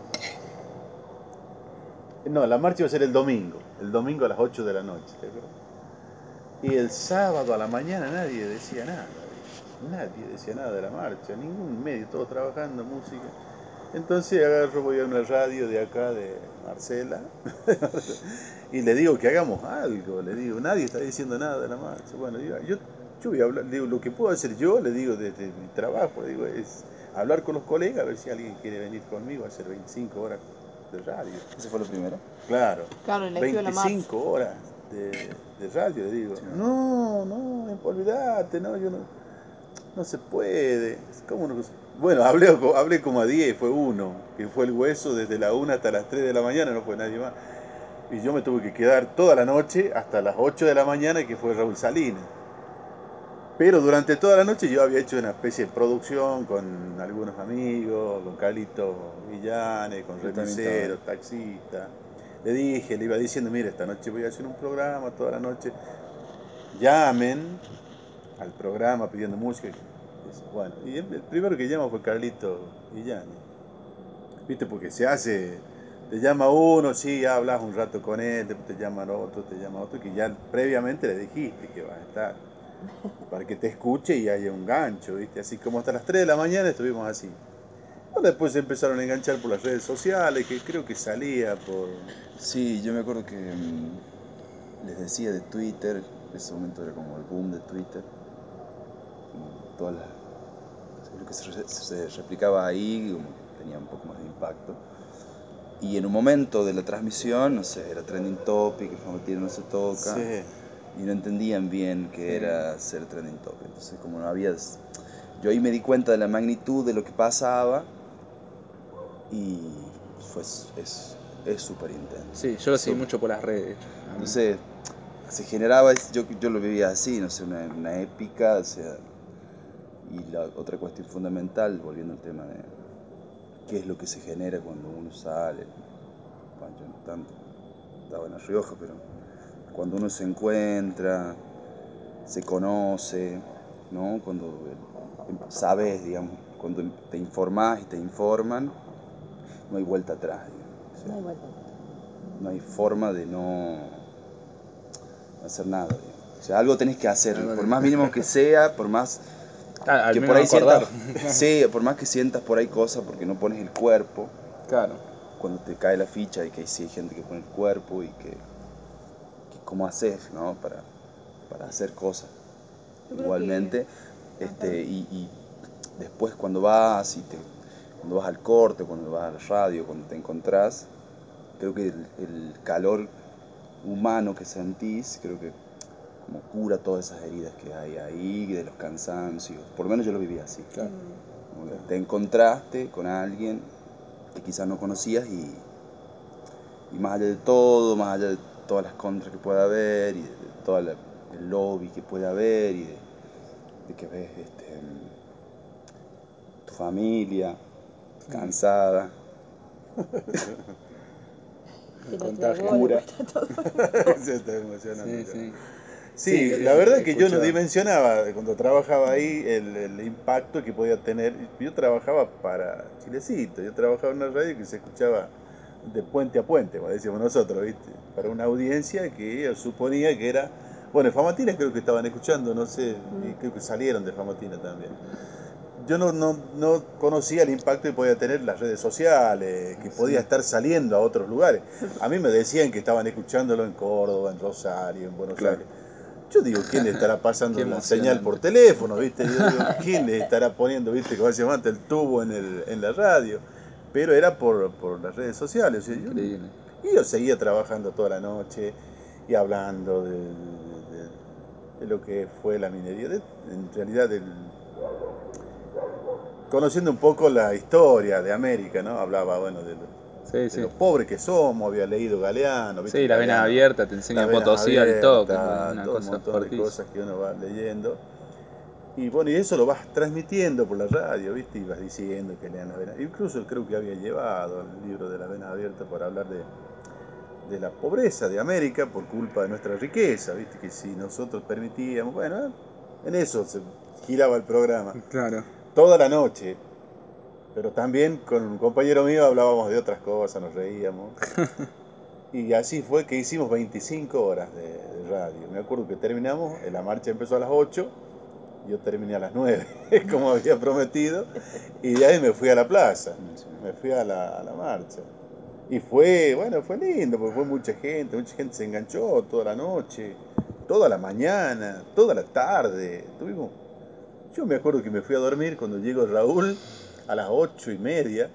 No, la marcha iba a ser el domingo. El domingo a las ocho de la noche, ¿te acuerdas? Y el sábado a la mañana nadie decía nada. Nadie decía nada de la marcha. Ningún medio, todos trabajando, música. Entonces agarro, voy a una radio de acá, de Marcela, y le digo que hagamos algo. Le digo, nadie está diciendo nada de la marcha. Bueno, yo, yo, yo voy a hablar, digo, lo que puedo hacer yo, le digo, desde mi trabajo, le digo, es hablar con los colegas, a ver si alguien quiere venir conmigo a hacer veinticinco horas de radio. ¿Eso fue lo primero? Claro, claro veinticinco horas de, de radio, le digo. Sí, no, no, no, olvídate, no, yo no, no se puede. ¿Cómo no? Bueno, hablé, hablé como a diez, fue uno, que fue el hueso desde la una hasta las tres de la mañana, no fue nadie más. Y yo me tuve que quedar toda la noche hasta las ocho de la mañana, que fue Raúl Salinas. Pero durante toda la noche yo había hecho una especie de producción con algunos amigos, con Carlito Villanes, con remisero, taxista. Le dije, le iba diciendo, mira, esta noche voy a hacer un programa toda la noche. Llamen al programa pidiendo música. Bueno, y el primero que llama fue Carlito Villanes. ¿Viste? Porque se hace, te llama uno, sí, hablas un rato con él, después te llaman otro, te llama otro, que ya previamente le dijiste que vas a estar. Para que te escuche y haya un gancho, ¿viste? Así como hasta las tres de la mañana estuvimos así. Bueno, después se empezaron a enganchar por las redes sociales, que creo que salía por... Sí, yo me acuerdo que mmm, les decía de Twitter, en ese momento era como el boom de Twitter. Todas las, lo que se, se replicaba ahí como que tenía un poco más de impacto. Y en un momento de la transmisión, no sé, era trending topic, el Famatina no se toca. Sí. Y no entendían bien qué sí. era ser trending topic. Entonces, como no había... Yo ahí me di cuenta de la magnitud de lo que pasaba y fue, es súper intenso. Sí, yo lo seguí mucho por las redes. Entonces, se generaba, yo, yo lo vivía así, no sé, una, una épica, o sea... Y la otra cuestión fundamental, volviendo al tema de qué es lo que se genera cuando uno sale, bueno, yo no tanto, estaba en La Rioja, pero cuando uno se encuentra, se conoce, ¿no? Cuando sabes, digamos, cuando te informás y te informan, no hay vuelta atrás, digamos, ¿sí? No hay vuelta atrás. No hay forma de no hacer nada, digamos. O sea, algo tenés que hacer, algo por más mínimo que sea, por más ah, que por ahí sientas, sí, por más que sientas por ahí cosas porque no pones el cuerpo. Claro. Cuando te cae la ficha y que sí hay gente que pone el cuerpo y que, que cómo haces, ¿no? Para, para hacer cosas. Yo igualmente, que... este, y, y después cuando vas y te, cuando vas al corte, cuando vas a la radio, cuando te encontrás, creo que el, el calor humano que sentís, creo que como cura todas esas heridas que hay ahí, de los cansancios. Por lo menos yo lo viví así. Claro. Te encontraste con alguien que quizás no conocías y, y más allá de todo, más allá de todas las contras que pueda haber y de, de todo el lobby que pueda haber y de, de que ves este, tu familia cansada, que contagio, cura. Se está emocionando. Sí, sí. Sí, sí, la verdad que yo no dimensionaba cuando trabajaba ahí el, el impacto que podía tener. Yo trabajaba para Chilecito, yo trabajaba en una radio que se escuchaba de puente a puente, como decíamos nosotros, ¿viste? Para una audiencia que yo suponía que era... Bueno, Famatina creo que estaban escuchando, no sé, y creo que salieron de Famatina también. Yo no, no, no conocía el impacto que podía tener las redes sociales, que podía sí. estar saliendo a otros lugares. A mí me decían que estaban escuchándolo en Córdoba, en Rosario, en Buenos claro. Aires. Yo digo, ¿quién le estará pasando la señal por teléfono, viste? Yo digo, ¿quién le estará poniendo, viste, como se llama, el tubo en, el, en la radio? Pero era por, por las redes sociales. O sea, yo, y yo seguía trabajando toda la noche y hablando de, de, de, de lo que fue la minería, de, en realidad del... Conociendo un poco la historia de América, ¿no? Hablaba, bueno, de, sí, de sí. lo pobres que somos, había leído Galeano. ¿viste? Sí, la Galeano, vena abierta, te enseña Potosí al toque, una todo cosa un montón fortísima. de cosas que uno va leyendo. Y bueno, y eso lo vas transmitiendo por la radio, ¿viste? Y vas diciendo que lean la vena. Incluso creo que había llevado el libro de la vena abierta para hablar de, de la pobreza de América por culpa de nuestra riqueza, ¿viste? Que si nosotros permitíamos, bueno, en eso se giraba el programa. Claro. Toda la noche. Pero también con un compañero mío hablábamos de otras cosas, nos reíamos. Y así fue que hicimos veinticinco horas de, de radio. Me acuerdo que terminamos, la marcha empezó a las ocho, yo terminé a las nueve, como había prometido. Y de ahí me fui a la plaza, me fui a la, a la marcha. Y fue, bueno, fue lindo, porque fue mucha gente, mucha gente se enganchó toda la noche, toda la mañana, toda la tarde. Tuvimos... Yo me acuerdo que me fui a dormir cuando llegó Raúl a las ocho y media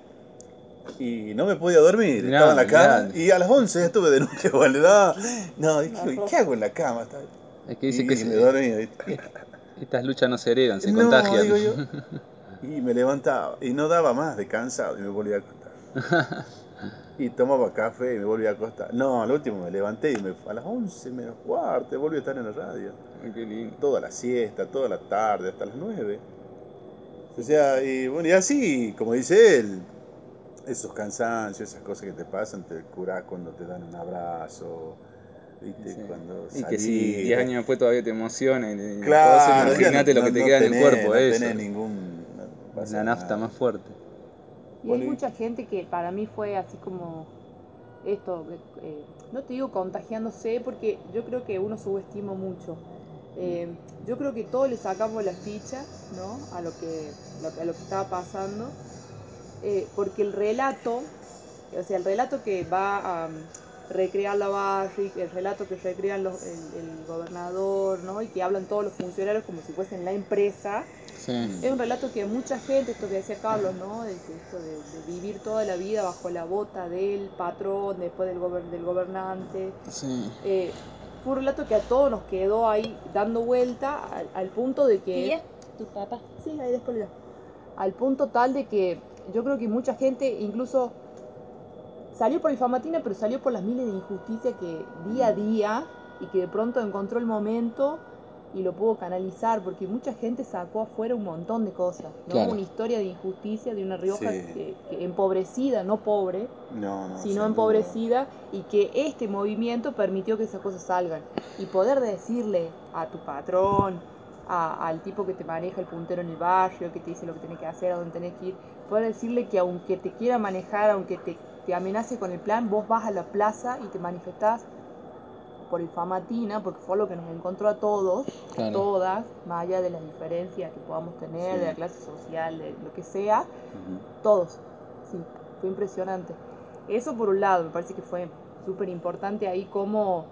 y no me podía dormir, mirá, estaba en la cama mirá. Y a las once estuve de nuevo. No, no dije, ¿qué hago en la cama? Es que dice y que y se, me dormí. ¿Viste? Estas luchas no se heredan, se no, contagian. Digo yo. Y me levantaba y no daba más de cansado y me volvía a acostar. Y tomaba café y me volvía a acostar. No, al último me levanté y me, a las once menos cuarto volví a estar en la radio. Ay, qué lindo. Toda la siesta, toda la tarde, hasta las nueve. O sea, y bueno, y así, como dice él, esos cansancios, esas cosas que te pasan, te curás cuando te dan un abrazo, ¿viste? Sí. Cuando y salís, que si diez años después todavía te emociona y claro, imagínate no, lo que te no queda tenés, en el cuerpo, no eso. tenés ningún... No es la nafta más fuerte. Y bueno, hay mucha gente que para mí fue así como esto, eh, no te digo contagiándose, porque yo creo que uno subestima mucho. Eh, yo creo que todos le sacamos la ficha, ¿no? A lo que, a lo que estaba pasando, eh, porque el relato, o sea, el relato que va a um, recrear la Barrick, el relato que recrean los, el, el gobernador, ¿no? Y que hablan todos los funcionarios como si fuesen la empresa. Sí. Es un relato que mucha gente, esto que decía Carlos, ¿no? De, esto de, de vivir toda la vida bajo la bota del patrón, después del, gober, del gobernante. Sí. Eh, fue un relato que a todos nos quedó ahí dando vuelta al, al punto de que... ¿Tía? ¿Tu papá? Sí, ahí después ya. Al punto tal de que yo creo que mucha gente incluso salió por el Famatina, pero salió por las miles de injusticias que día a día, y que de pronto encontró el momento y lo pudo canalizar, porque mucha gente sacó afuera un montón de cosas, ¿no? Claro. Una historia de injusticia de una Rioja sí. que, que empobrecida, no pobre, no, no, sino empobrecida, duda. Y que este movimiento permitió que esas cosas salgan. Y poder decirle a tu patrón, a, al tipo que te maneja el puntero en el barrio, que te dice lo que tenés que hacer, a dónde tenés que ir, poder decirle que aunque te quiera manejar, aunque te, te amenace con el plan, vos vas a la plaza y te manifestás por el Famatina, porque fue lo que nos encontró a todos, claro. a todas, más allá de las diferencias que podamos tener, sí. de la clase social, de lo que sea, uh-huh. todos. Sí, fue impresionante. Eso por un lado, me parece que fue súper importante ahí como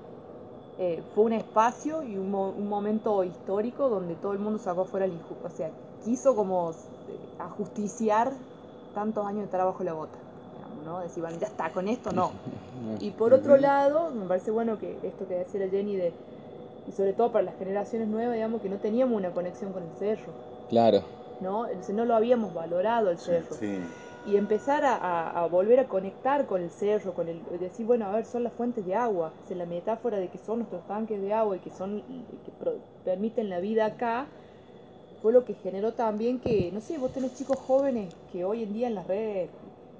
eh, fue un espacio y un, mo- un momento histórico donde todo el mundo sacó fuera el injusto, o sea, quiso como eh, ajusticiar tantos años de estar bajo la bota, digamos, ¿no? Decir, bueno, ya está, con esto no. Y por otro lado, me parece bueno que esto que decía la Jenny de, y sobre todo para las generaciones nuevas, digamos, que no teníamos una conexión con el cerro. Claro. ¿No? No lo habíamos valorado el cerro. Sí, sí. Y empezar a, a, a volver a conectar con el cerro, con el decir, bueno, a ver, son las fuentes de agua, es la metáfora de que son nuestros tanques de agua y que son que pro, permiten la vida acá, fue lo que generó también que, no sé, vos tenés chicos jóvenes que hoy en día en las redes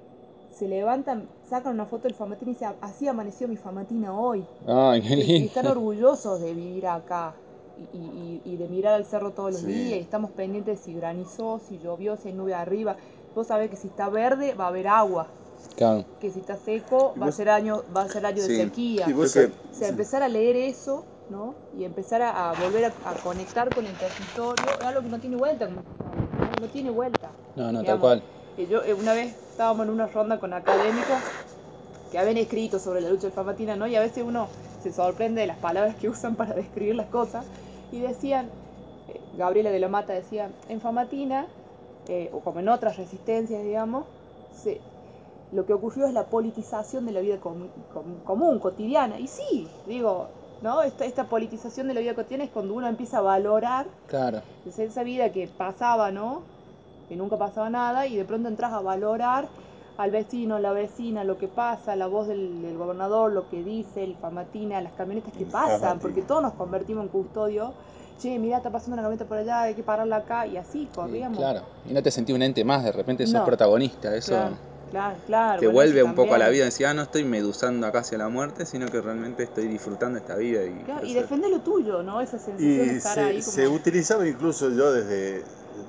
se levantan, sacan una foto del Famatina y dicen, así amaneció mi Famatina hoy. Ay, qué lindo. Y, y están orgullosos de vivir acá y, y, y de mirar al cerro todos los sí. días, y estamos pendientes de si granizó, si llovió, si hay nube arriba. Vos sabés que si está verde va a haber agua. Claro. Que si está seco va a ser año, va a ser año sí. de sequía. Sí, vos o sea, sí. empezar a leer eso, ¿no? Y empezar a, a volver a, a conectar con el territorio, es algo que no tiene vuelta, no, no tiene vuelta. No, no, digamos. Tal cual. Yo, una vez estábamos en una ronda con académicos que habían escrito sobre la lucha del Famatina, ¿no? Y a veces uno se sorprende de las palabras que usan para describir las cosas. Y decían, eh, Gabriela de la Mata decía, en Famatina, eh, o como en otras resistencias, digamos, se, lo que ocurrió es la politización de la vida com, com, común, cotidiana. Y sí, digo, ¿no? Esta, esta politización de la vida cotidiana es cuando uno empieza a valorar claro. esa vida que pasaba, ¿no? Que nunca pasaba nada, y de pronto entras a valorar al vecino, la vecina, lo que pasa, la voz del, del gobernador, lo que dice, el Famatina, las camionetas que pasan, porque todos nos convertimos en custodio. Che, mirá, está pasando una camioneta por allá, hay que pararla acá, y así corríamos. Sí, claro, y no te sentís un ente más, de repente sos no. protagonista, eso claro, claro, claro, te bueno, vuelve un poco a la vida, decía, ah, no estoy medusando acá hacia la muerte, sino que realmente estoy disfrutando esta vida. Y, claro, y defender lo tuyo, ¿no? Esa sensación y de estar se, ahí como... se utilizaba incluso yo desde...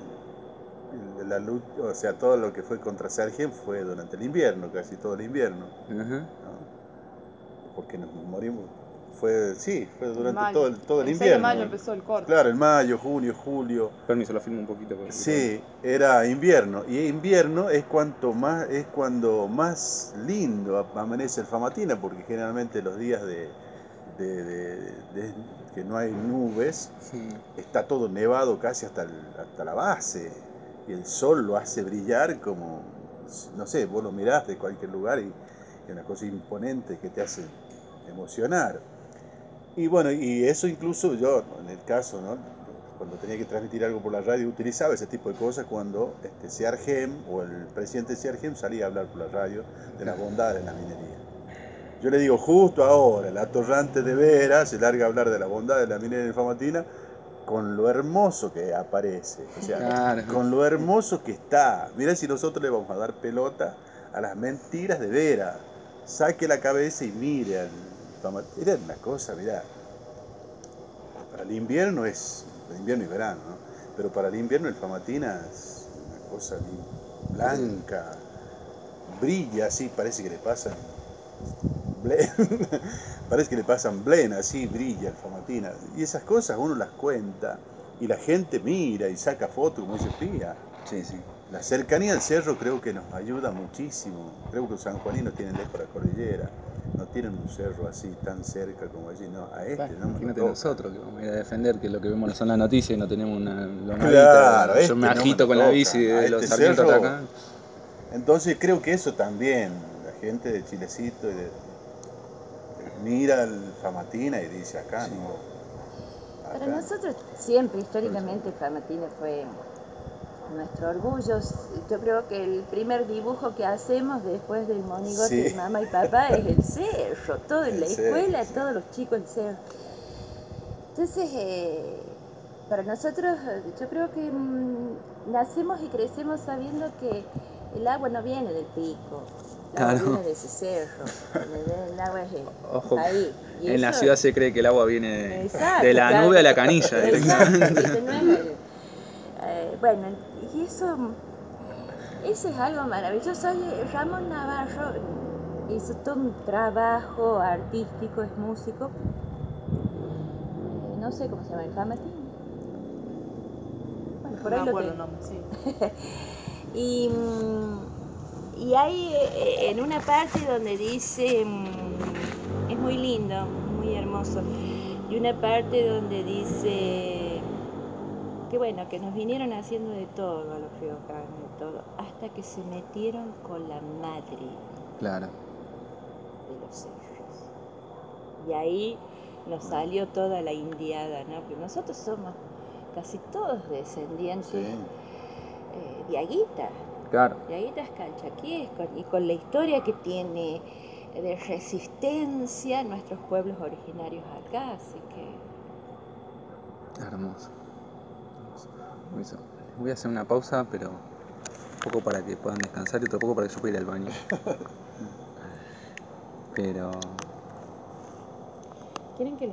la lucha, o sea, todo lo que fue contra Sargent fue durante el invierno, casi todo el invierno, uh-huh. ¿no? Porque nos morimos, fue, sí, fue durante todo el, todo el, el invierno. seis de mayo empezó el corte. Claro, en mayo, junio, julio. Permiso, lo filmo un poquito. Por sí, era invierno, y invierno es cuanto más, es cuando más lindo amanece el Famatina, porque generalmente los días de, de, de, de que no hay nubes, sí. está todo nevado casi hasta, el, hasta la base. Y el sol lo hace brillar como, no sé, vos lo mirás de cualquier lugar y es una cosa imponente que te hace emocionar. Y bueno, y eso incluso yo, en el caso, ¿no? Cuando tenía que transmitir algo por la radio, utilizaba ese tipo de cosas cuando este, Siargem o el presidente Siargem salía a hablar por la radio de la bondad de la minería. Yo le digo, justo ahora, el atorrante de Vera se larga a hablar de la bondad de la minería en Famatina, con lo hermoso que aparece, o sea, claro. con lo hermoso que está. Mirá si nosotros le vamos a dar pelota a las mentiras de Vera. Saque la cabeza y mire al Famatina. Era una cosa, mirá. Para el invierno es, invierno y verano, ¿no? Pero para el invierno el Famatina es una cosa blanca, brilla así, parece que le pasan blen, parece que le pasan blen, así brilla el Famatina. Y esas cosas uno las cuenta y la gente mira y saca fotos, como dice Pía. Sí, sí. La cercanía al cerro creo que nos ayuda muchísimo. Creo que los sanjuaninos tienen lejos la cordillera. No tienen un cerro así tan cerca como allí, no, a este bueno, no me imagínate lo nosotros que vamos a ir a defender que lo que vemos son las noticias y no tenemos una lonadita. Claro, Yo este me no agito me con lo la tocan. bici de A los este Sarmientos hasta cerro. acá. Entonces creo que eso también, la gente de Chilecito y de, de, mira el Famatina y dice acá, Sí. no. Acá Para no. nosotros siempre, históricamente, Famatina fue nuestro orgullo. Yo creo que el primer dibujo que hacemos después del monigote Sí. de mamá y papá es el cerro, todo en El la cerro, escuela, sí. todos los chicos el cerro. Entonces, eh, para nosotros, yo creo que mmm, nacemos y crecemos sabiendo que el agua no viene del pico, el agua Claro. viene de ese cerro, el agua es Ojo, ahí. Y en eso, la ciudad se cree que el agua viene exacto, de la claro, nube a la canilla exacto, directamente. ¿viste? No es el, eh, bueno, y eso, eso es algo maravilloso. Oye, Ramón Navarro hizo todo un trabajo artístico, es músico. No sé cómo se llama, el Famatín. Bueno, por No ahí me lo acuerdo el tengo. nombre, sí. y, y hay eh, en una parte donde dice, es muy lindo, muy hermoso, y una parte donde dice que bueno, que nos vinieron haciendo de todo a los riojanos, de todo, hasta que se metieron con la madre. Claro. De los cerros. Y ahí nos salió toda la indiada, ¿no? Porque nosotros somos casi todos descendientes Sí. eh, de Aguita. Claro. De Aguitas Calchaquíes, y con la historia que tiene de resistencia nuestros pueblos originarios acá, así que... Hermoso. Hermoso. Voy a hacer una pausa, pero un poco para que puedan descansar y otro poco para que yo pueda ir al baño. Pero... ¿Quieren que